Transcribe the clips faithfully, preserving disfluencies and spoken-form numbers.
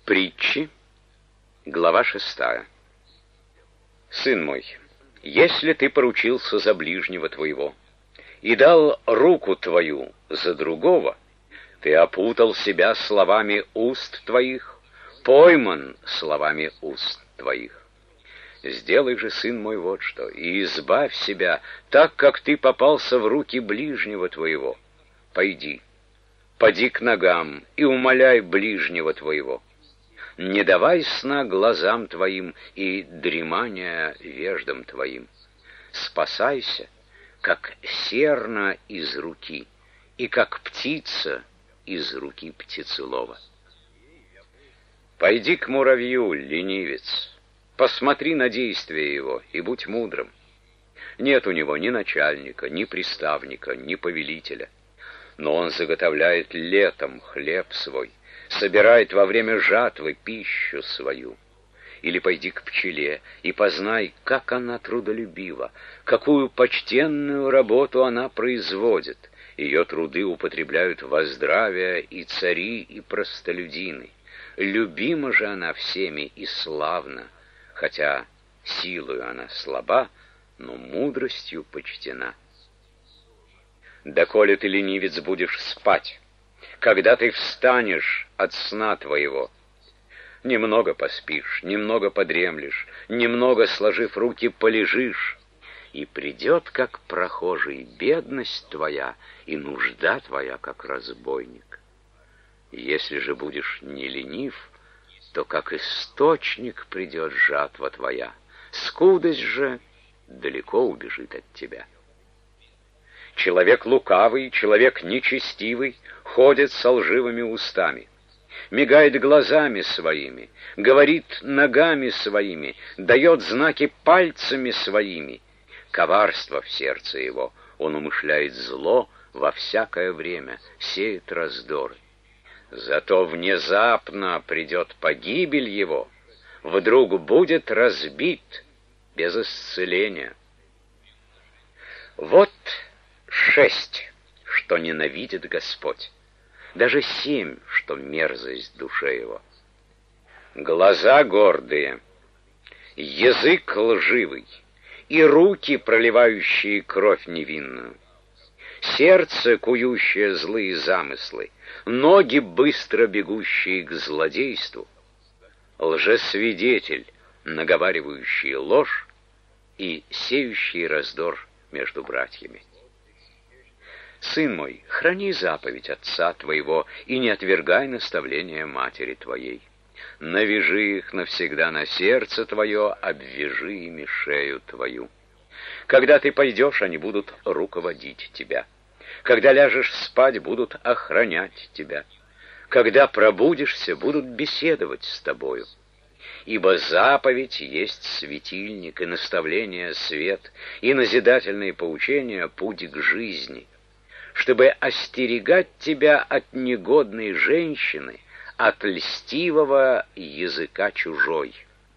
Притчи, глава шестая. Сын мой, если ты поручился за ближнего твоего и дал руку твою за другого, ты опутал себя словами уст твоих, пойман словами уст твоих. Сделай же, сын мой, вот что, и избавь себя, так как ты попался в руки ближнего твоего. Пойди, поди к ногам и умоляй ближнего твоего. Не давай сна глазам твоим и дремания веждам твоим. Спасайся, как серна из руки, и как птица из руки птицелова. Пойди к муравью, ленивец, посмотри на действия его и будь мудрым. Нет у него ни начальника, ни приставника, ни повелителя, но он заготовляет летом хлеб свой, собирает во время жатвы пищу свою. Или пойди к пчеле и познай, как она трудолюбива, какую почтенную работу она производит. Ее труды употребляют во здравие и цари, и простолюдины. Любима же она всеми и славна, хотя силою она слаба, но мудростью почтена. Доколе ты, ленивец, будешь спать, когда ты встанешь от сна твоего? Немного поспишь, немного подремлешь, немного, сложив руки, полежишь, и придет, как прохожий, бедность твоя и нужда твоя, как разбойник. Если же будешь не ленив, то как источник придет жатва твоя, скудость же далеко убежит от тебя. Человек лукавый, человек нечестивый ходит со лживыми устами, мигает глазами своими, говорит ногами своими, дает знаки пальцами своими. Коварство в сердце его, он умышляет зло во всякое время, сеет раздоры. Зато внезапно придет погибель его, вдруг будет разбит без исцеления. Вот шесть, что ненавидит Господь, даже семь, что мерзость душе его. Глаза гордые, язык лживый и руки, проливающие кровь невинную, сердце, кующее злые замыслы, ноги, быстро бегущие к злодейству, лжесвидетель, наговаривающий ложь и сеющий раздор между братьями. Сын мой, храни заповедь отца твоего и не отвергай наставления матери твоей. Навяжи их навсегда на сердце твое, обвяжи ими шею твою. Когда ты пойдешь, они будут руководить тебя. Когда ляжешь спать, будут охранять тебя. Когда пробудишься, будут беседовать с тобою. Ибо заповедь есть светильник, и наставление — свет, и назидательные поучения — путь к жизни, чтобы остерегать тебя от негодной женщины, от льстивого языка чужой.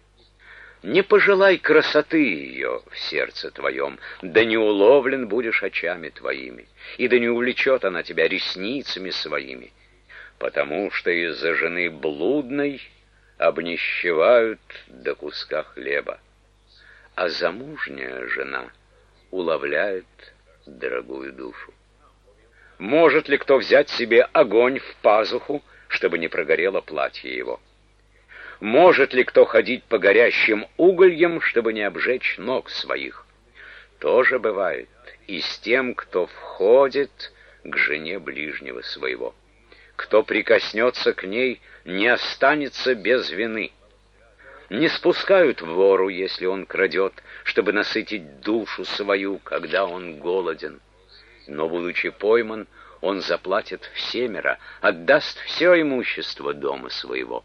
Не пожелай красоты ее в сердце твоем, да не уловлен будешь очами твоими, и да не увлечет она тебя ресницами своими, потому что из-за жены блудной обнищевают до куска хлеба, а замужняя жена уловляет дорогую душу. Может ли кто взять себе огонь в пазуху, чтобы не прогорело платье его? Может ли кто ходить по горящим угольям, чтобы не обжечь ног своих? То же бывает и с тем, кто входит к жене ближнего своего. Кто прикоснется к ней, не останется без вины. Не спускают вору, если он крадет, чтобы насытить душу свою, когда он голоден. Но, будучи пойман, он заплатит всемеро, отдаст все имущество дома своего.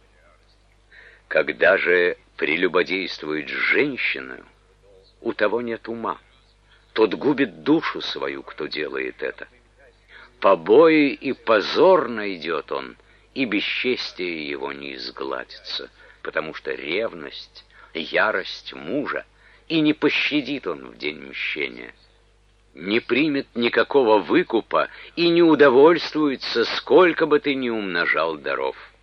Когда же прелюбодействует с женщиной, у того нет ума. Тот губит душу свою, кто делает это. Побои и позор найдет он, и бесчестие его не изгладится, потому что ревность, ярость мужа, и не пощадит он в день мщения. Не примет никакого выкупа и не удовольствуется, сколько бы ты ни умножал даров.